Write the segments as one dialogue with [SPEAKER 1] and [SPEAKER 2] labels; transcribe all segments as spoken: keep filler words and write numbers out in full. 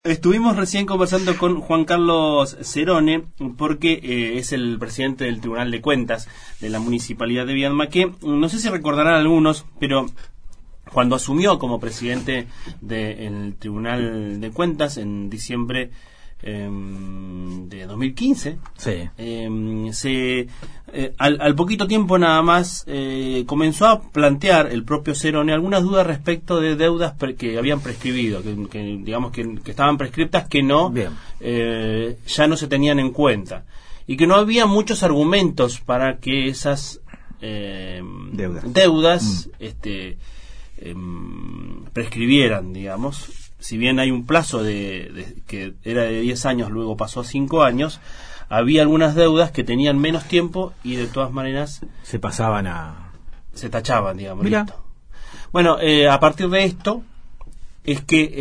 [SPEAKER 1] Estuvimos recién conversando con Juan Carlos Cerone, porque eh, es el presidente del Tribunal de Cuentas de la Municipalidad de Viedma, que no sé si recordarán algunos, pero cuando asumió como presidente del Tribunal de Cuentas en diciembre eh, de dos mil quince,
[SPEAKER 2] sí.
[SPEAKER 1] eh, se eh, al, al poquito tiempo nada más eh, comenzó a plantear el propio Cerone algunas dudas respecto de deudas pre- que habían prescribido, que, que digamos que, que estaban prescriptas, que no eh, ya no se tenían en cuenta, y que no había muchos argumentos para que esas eh,
[SPEAKER 2] deudas,
[SPEAKER 1] deudas
[SPEAKER 2] mm.
[SPEAKER 1] este eh, prescribieran, digamos. Si bien hay un plazo de, de que era de diez años, luego pasó a cinco años, había algunas deudas que tenían menos tiempo y de todas maneras
[SPEAKER 2] se pasaban a...
[SPEAKER 1] se tachaban, digamos.
[SPEAKER 2] Mira.
[SPEAKER 1] Listo. Bueno, eh, a partir de esto es que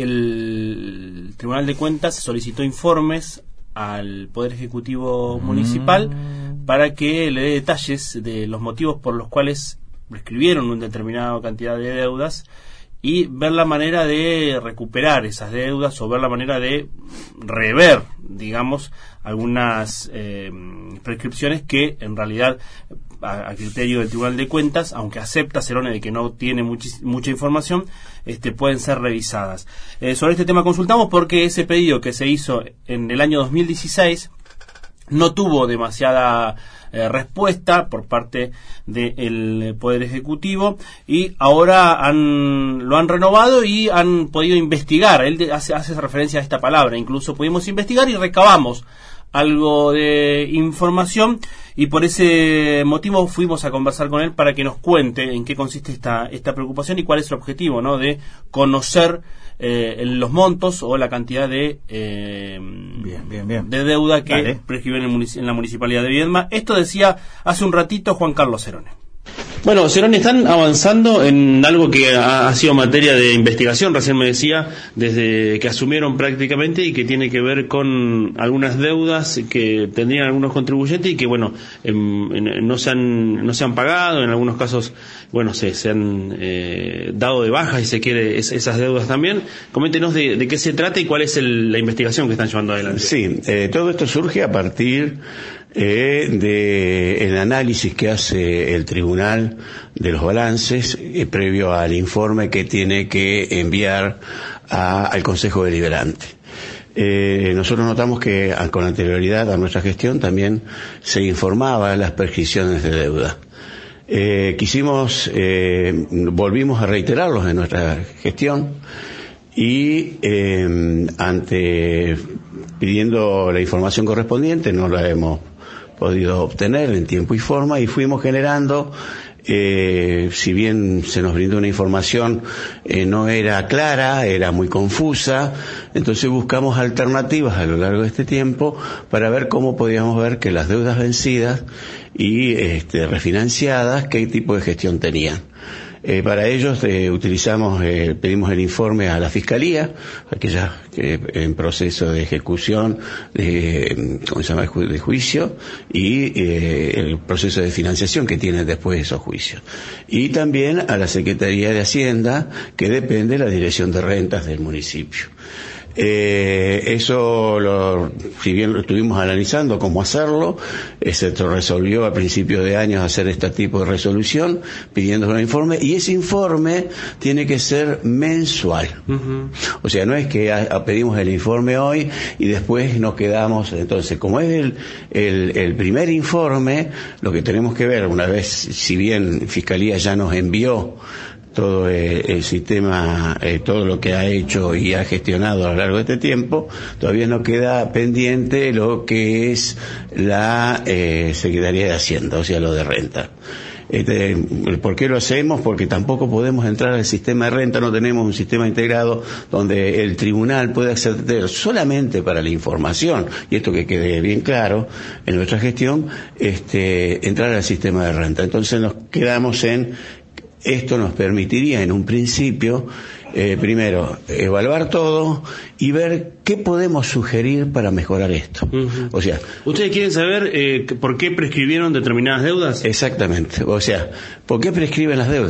[SPEAKER 1] el Tribunal de Cuentas solicitó informes al Poder Ejecutivo Municipal
[SPEAKER 2] mm.
[SPEAKER 1] para que le dé detalles de los motivos por los cuales prescribieron una determinada cantidad de deudas y ver la manera de recuperar esas deudas o ver la manera de rever, digamos, algunas eh, prescripciones que en realidad a, a criterio del Tribunal de Cuentas, aunque acepta Cerone de que no tiene muchis, mucha información, este, pueden ser revisadas. Eh, sobre este tema consultamos porque ese pedido que se hizo en el año dos mil dieciséis no tuvo demasiada eh, respuesta por parte del Poder Ejecutivo y ahora han, lo han renovado y han podido investigar. Él de, hace, hace referencia a esta palabra, incluso pudimos investigar y recabamos algo de información y por ese motivo fuimos a conversar con él para que nos cuente en qué consiste esta, esta preocupación y cuál es el objetivo, ¿no?, de conocer eh, los montos o la cantidad de eh,
[SPEAKER 2] bien, bien, bien.
[SPEAKER 1] de deuda que
[SPEAKER 2] Dale.
[SPEAKER 1] prescribió en, el munic- en la Municipalidad de Viedma. Esto decía hace un ratito Juan Carlos Cerone. Bueno, Cerone, están avanzando en algo que ha, ha sido materia de investigación, recién me decía, desde que asumieron prácticamente, y que tiene que ver con algunas deudas que tendrían algunos contribuyentes y que, bueno, en, en, no se han no se han pagado, en algunos casos, bueno, se, se han eh, dado de baja, si se quiere, es, esas deudas también. Coméntenos de, de qué se trata y cuál es el, la investigación que están llevando adelante.
[SPEAKER 3] Sí, eh, todo esto surge a partir eh, de el análisis que hace el tribunal de los balances eh, previo al informe que tiene que enviar a, al Consejo Deliberante. Eh, nosotros notamos que a, con anterioridad a nuestra gestión también se informaba de las prescripciones de deuda. Eh, quisimos, eh, volvimos a reiterarlos en nuestra gestión y eh, ante pidiendo la información correspondiente no la hemos podido obtener en tiempo y forma y fuimos generando, eh, si bien se nos brindó una información eh, no era clara, era muy confusa, entonces buscamos alternativas a lo largo de este tiempo para ver cómo podíamos ver que las deudas vencidas y este, refinanciadas, qué tipo de gestión tenían. Eh, para ellos eh, utilizamos, eh, pedimos el informe a la Fiscalía, aquella que en proceso de ejecución, de, ¿cómo se llama?, de, ju- de juicio, y eh, el proceso de financiación que tienen después de esos juicios. Y también a la Secretaría de Hacienda, que depende de la Dirección de Rentas del municipio. Eh, eso, lo, si bien lo estuvimos analizando cómo hacerlo, eh, se resolvió a principios de años hacer este tipo de resolución, pidiendo un informe, y ese informe tiene que ser mensual. Uh-huh. O sea, no es que a, a pedimos el informe hoy y después nos quedamos. Entonces, como es el, el, el primer informe, lo que tenemos que ver, una vez, si bien Fiscalía ya nos envió todo el, el sistema, eh, todo lo que ha hecho y ha gestionado a lo largo de este tiempo, todavía no queda pendiente lo que es la eh, Secretaría de Hacienda, o sea, lo de renta. Este, ¿por qué lo hacemos? Porque tampoco podemos entrar al sistema de renta, no tenemos un sistema integrado donde el tribunal pueda acceder solamente para la información, y esto que quede bien claro en nuestra gestión, este, entrar al sistema de renta. Entonces nos quedamos en esto nos permitiría en un principio, eh, primero, evaluar todo y ver qué podemos sugerir para mejorar esto. Uh-huh. O sea,
[SPEAKER 1] ¿ustedes quieren saber eh, por qué prescribieron determinadas deudas?
[SPEAKER 3] Exactamente. O sea, ¿por qué prescriben las deudas?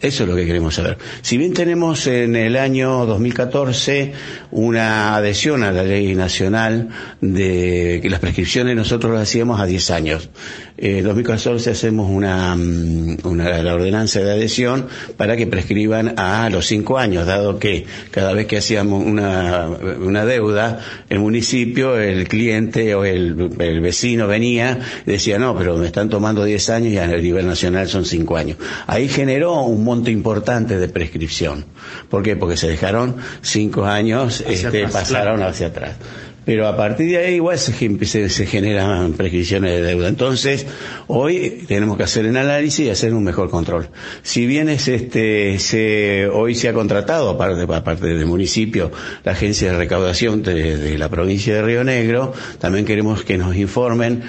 [SPEAKER 3] Eso es lo que queremos saber. Si bien tenemos en el año dos mil catorce una adhesión a la ley nacional de que las prescripciones nosotros las hacíamos a diez años. En eh, dos mil catorce hacemos una, una la ordenanza de adhesión para que prescriban a los cinco años, dado que cada vez que hacíamos una, una deuda, el municipio, el cliente o el, el vecino venía y decía, no, pero me están tomando diez años y a nivel nacional son cinco años. Ahí generó un monto importante de prescripción. ¿Por qué? Porque se dejaron cinco años, hacia este, atrás, pasaron claro. hacia atrás. Pero a partir de ahí igual se, se, se generan prescripciones de deuda. Entonces, hoy tenemos que hacer el análisis y hacer un mejor control. Si bien es este, se, hoy se ha contratado, aparte, aparte del municipio, la agencia de recaudación de, de la provincia de Río Negro, también queremos que nos informen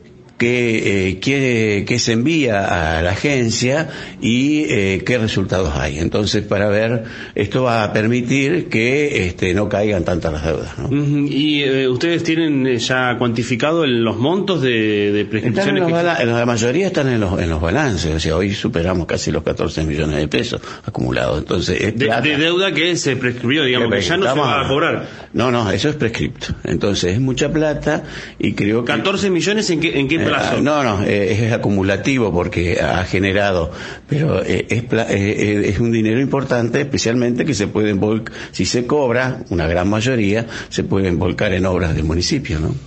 [SPEAKER 3] qué, eh, qué, qué se envía a la agencia y eh, qué resultados hay. Entonces, para ver, esto va a permitir que este, no caigan tantas las deudas, ¿no? Uh-huh.
[SPEAKER 1] ¿Y eh, ustedes tienen ya cuantificado el, los montos de, de prescripciones?
[SPEAKER 3] En, bala- en la mayoría están en los, en los balances, o sea, hoy superamos casi los catorce millones de pesos acumulados. Entonces, es
[SPEAKER 1] de, de deuda que se prescribió, digamos, que, que ya no se va a cobrar.
[SPEAKER 3] No, no, eso es prescripto. Entonces, es mucha plata y creo que...
[SPEAKER 1] ¿catorce millones en qué, en qué plazo?
[SPEAKER 3] Eh, no, no, eh, es acumulativo porque ha generado, pero eh, es, eh, es un dinero importante, especialmente que se pueden volcar, si se cobra, una gran mayoría, se pueden volcar en obras del municipio, ¿no?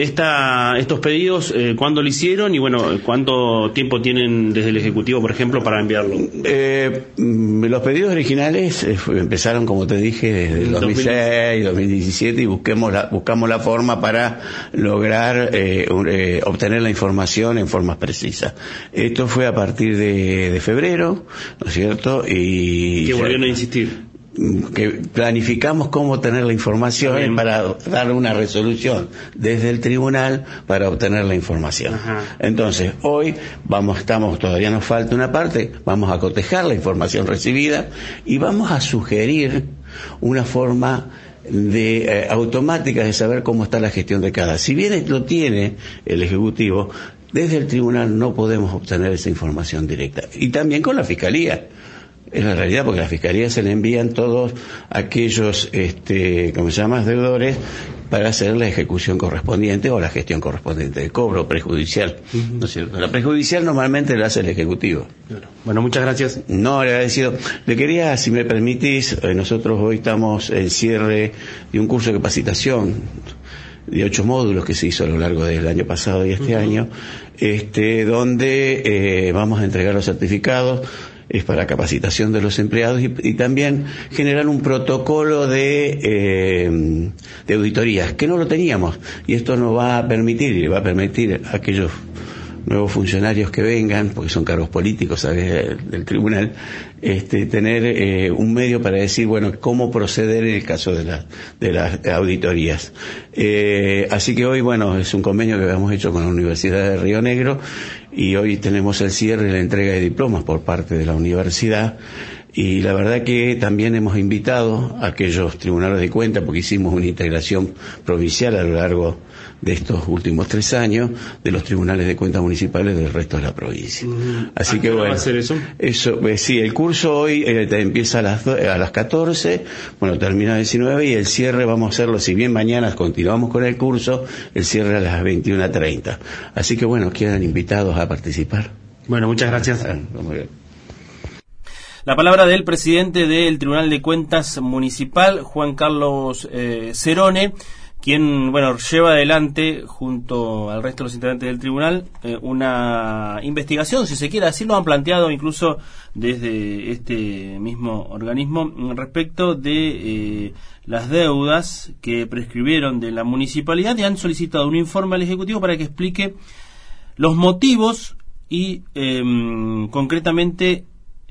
[SPEAKER 1] Esta, estos pedidos, eh, ¿cuándo lo hicieron? Y bueno, ¿cuánto tiempo tienen desde el Ejecutivo, por ejemplo, para enviarlo?
[SPEAKER 3] Eh, los pedidos originales eh, empezaron, como te dije, desde el dos mil seis, dos mil diecisiete y busquemos la, buscamos la forma para lograr eh, un, eh, obtener la información en formas precisas. Esto fue a partir de, de febrero, ¿no es cierto? Y
[SPEAKER 1] que volvieron a insistir.
[SPEAKER 3] Que planificamos cómo tener la información Bien. para darle una resolución desde el tribunal para obtener la información. Ajá. Entonces, hoy vamos, estamos, todavía nos falta una parte, vamos a cotejar la información recibida y vamos a sugerir una forma de eh, automática de saber cómo está la gestión de cada. Si bien lo tiene el Ejecutivo, desde el tribunal no podemos obtener esa información directa. Y también con la Fiscalía. Es la realidad, porque a la Fiscalía se le envían todos aquellos, este, ¿cómo se llama?, deudores para hacer la ejecución correspondiente o la gestión correspondiente de cobro prejudicial. Uh-huh. ¿No es cierto? La prejudicial normalmente la hace el Ejecutivo.
[SPEAKER 1] Claro. Bueno, muchas gracias.
[SPEAKER 3] No, le agradecido. Le quería, si me permitís, eh, nosotros hoy estamos en cierre de un curso de capacitación de ocho módulos que se hizo a lo largo del año pasado y este uh-huh. año, este, donde eh, vamos a entregar los certificados. Es para capacitación de los empleados y, y también generar un protocolo de, eh, de auditorías, que no lo teníamos, y esto nos va a permitir, y va a permitir a aquellos nuevos funcionarios que vengan, porque son cargos políticos, ¿sabes?, del tribunal, este, tener eh, un medio para decir, bueno, cómo proceder en el caso de, la, de las auditorías. Eh, así que hoy, bueno, es un convenio que habíamos hecho con la Universidad de Río Negro, y hoy tenemos el cierre y la entrega de diplomas por parte de la universidad. Y la verdad que también hemos invitado a aquellos tribunales de cuentas, porque hicimos una integración provincial a lo largo de estos últimos tres años de los tribunales de cuentas municipales del resto de la provincia. Mm. Así que bueno,
[SPEAKER 1] ¿va a hacer eso?
[SPEAKER 3] Eso, eh, sí, el curso hoy eh, empieza a las a las catorce, bueno, termina a las diecinueve y el cierre vamos a hacerlo, si bien mañana continuamos con el curso, el cierre a las veintiuna treinta. Así que bueno, quedan invitados a participar.
[SPEAKER 1] Bueno, muchas gracias.
[SPEAKER 3] Ah, muy bien.
[SPEAKER 1] La palabra del presidente del Tribunal de Cuentas Municipal, Juan Carlos eh, Cerone, quien, bueno, lleva adelante, junto al resto de los integrantes del tribunal, eh, una investigación, si se quiere, así lo han planteado incluso desde este mismo organismo, respecto de eh, las deudas que prescribieron de la municipalidad, y han solicitado un informe al Ejecutivo para que explique los motivos y, eh, concretamente,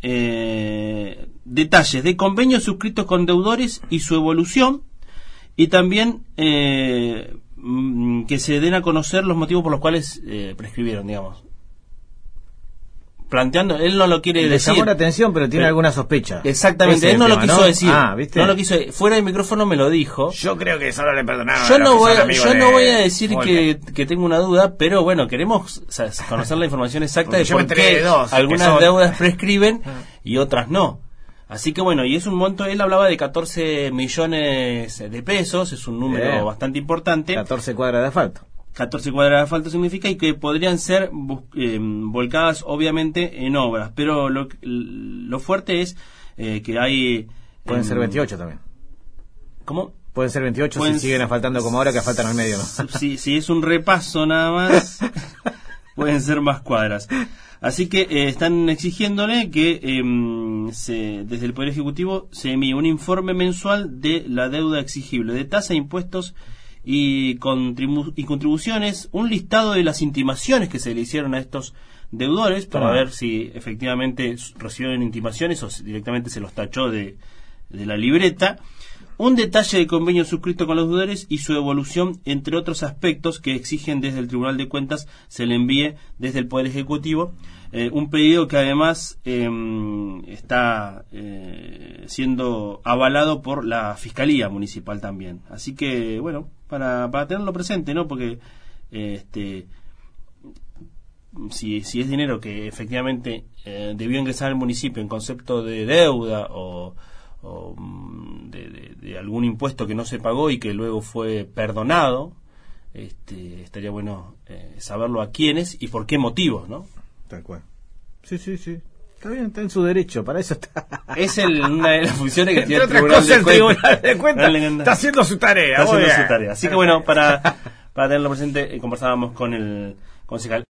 [SPEAKER 1] Eh, detalles de convenios suscritos con deudores y su evolución, y también eh, que se den a conocer los motivos por los cuales eh, prescribieron, digamos. planteando, él no lo quiere
[SPEAKER 2] Le
[SPEAKER 1] decir.
[SPEAKER 2] llamó la atención, pero tiene
[SPEAKER 1] pero,
[SPEAKER 2] alguna sospecha.
[SPEAKER 1] Exactamente,
[SPEAKER 2] Ese
[SPEAKER 1] él no
[SPEAKER 2] tema,
[SPEAKER 1] lo quiso
[SPEAKER 2] ¿no?
[SPEAKER 1] decir.
[SPEAKER 2] Ah, ¿viste?
[SPEAKER 1] No lo quiso, fuera del micrófono me lo dijo.
[SPEAKER 2] Yo creo que solo le perdonaron.
[SPEAKER 1] Yo no voy, a, yo
[SPEAKER 2] de...
[SPEAKER 1] no voy a decir que,
[SPEAKER 2] Volker.
[SPEAKER 1] que tengo una duda, pero bueno, queremos o sea, conocer la información exacta de
[SPEAKER 2] yo me
[SPEAKER 1] por
[SPEAKER 2] enteré
[SPEAKER 1] qué
[SPEAKER 2] de dos,
[SPEAKER 1] algunas
[SPEAKER 2] que son-
[SPEAKER 1] deudas prescriben y otras no. Así que bueno, y es un monto, él hablaba de catorce millones de pesos, es un número
[SPEAKER 2] Bien.
[SPEAKER 1] bastante importante.
[SPEAKER 2] catorce cuadras de asfalto.
[SPEAKER 1] catorce cuadras de asfalto significa y que podrían ser bus- eh, volcadas obviamente en obras, pero lo, lo fuerte es eh, que hay...
[SPEAKER 2] Pueden
[SPEAKER 1] eh,
[SPEAKER 2] ser veintiocho también.
[SPEAKER 1] ¿Cómo?
[SPEAKER 2] Pueden ser veintiocho
[SPEAKER 1] Pueden
[SPEAKER 2] si siguen asfaltando como ahora, que asfaltan al medio, ¿no?
[SPEAKER 1] Si, si es un repaso nada más, pueden ser más cuadras. Así que eh, están exigiéndole que eh, se, desde el Poder Ejecutivo se envíe un informe mensual de la deuda exigible, de tasa, impuestos y, contribu- y contribuciones, un listado de las intimaciones que se le hicieron a estos deudores para
[SPEAKER 2] Toma.
[SPEAKER 1] ver si efectivamente recibieron intimaciones o si directamente se los tachó de, de la libreta. Un detalle del convenio suscrito con los deudores y su evolución, entre otros aspectos que exigen desde el Tribunal de Cuentas se le envíe desde el Poder Ejecutivo. Eh, un pedido que además eh, está eh, siendo avalado por la Fiscalía Municipal también. Así que, bueno, para, para tenerlo presente, ¿no? Porque eh, este si, si es dinero que efectivamente eh, debió ingresar al municipio en concepto de deuda o o de, de, de algún impuesto que no se pagó y que luego fue perdonado, este, estaría bueno eh, saberlo a quiénes y por qué motivos, ¿no?
[SPEAKER 2] Tal cual. Sí, sí, sí. Está bien, está en su derecho, para eso está.
[SPEAKER 1] Es el, una de las funciones que tiene el
[SPEAKER 2] Entre
[SPEAKER 1] Tribunal
[SPEAKER 2] otras
[SPEAKER 1] de
[SPEAKER 2] cosas, el
[SPEAKER 1] Cuentas.
[SPEAKER 2] Tribunal de Cuentas está haciendo su tarea.
[SPEAKER 1] Está
[SPEAKER 2] muy
[SPEAKER 1] haciendo
[SPEAKER 2] bien.
[SPEAKER 1] su tarea. Así que bueno, para, para tenerlo presente, eh, conversábamos con el concejal.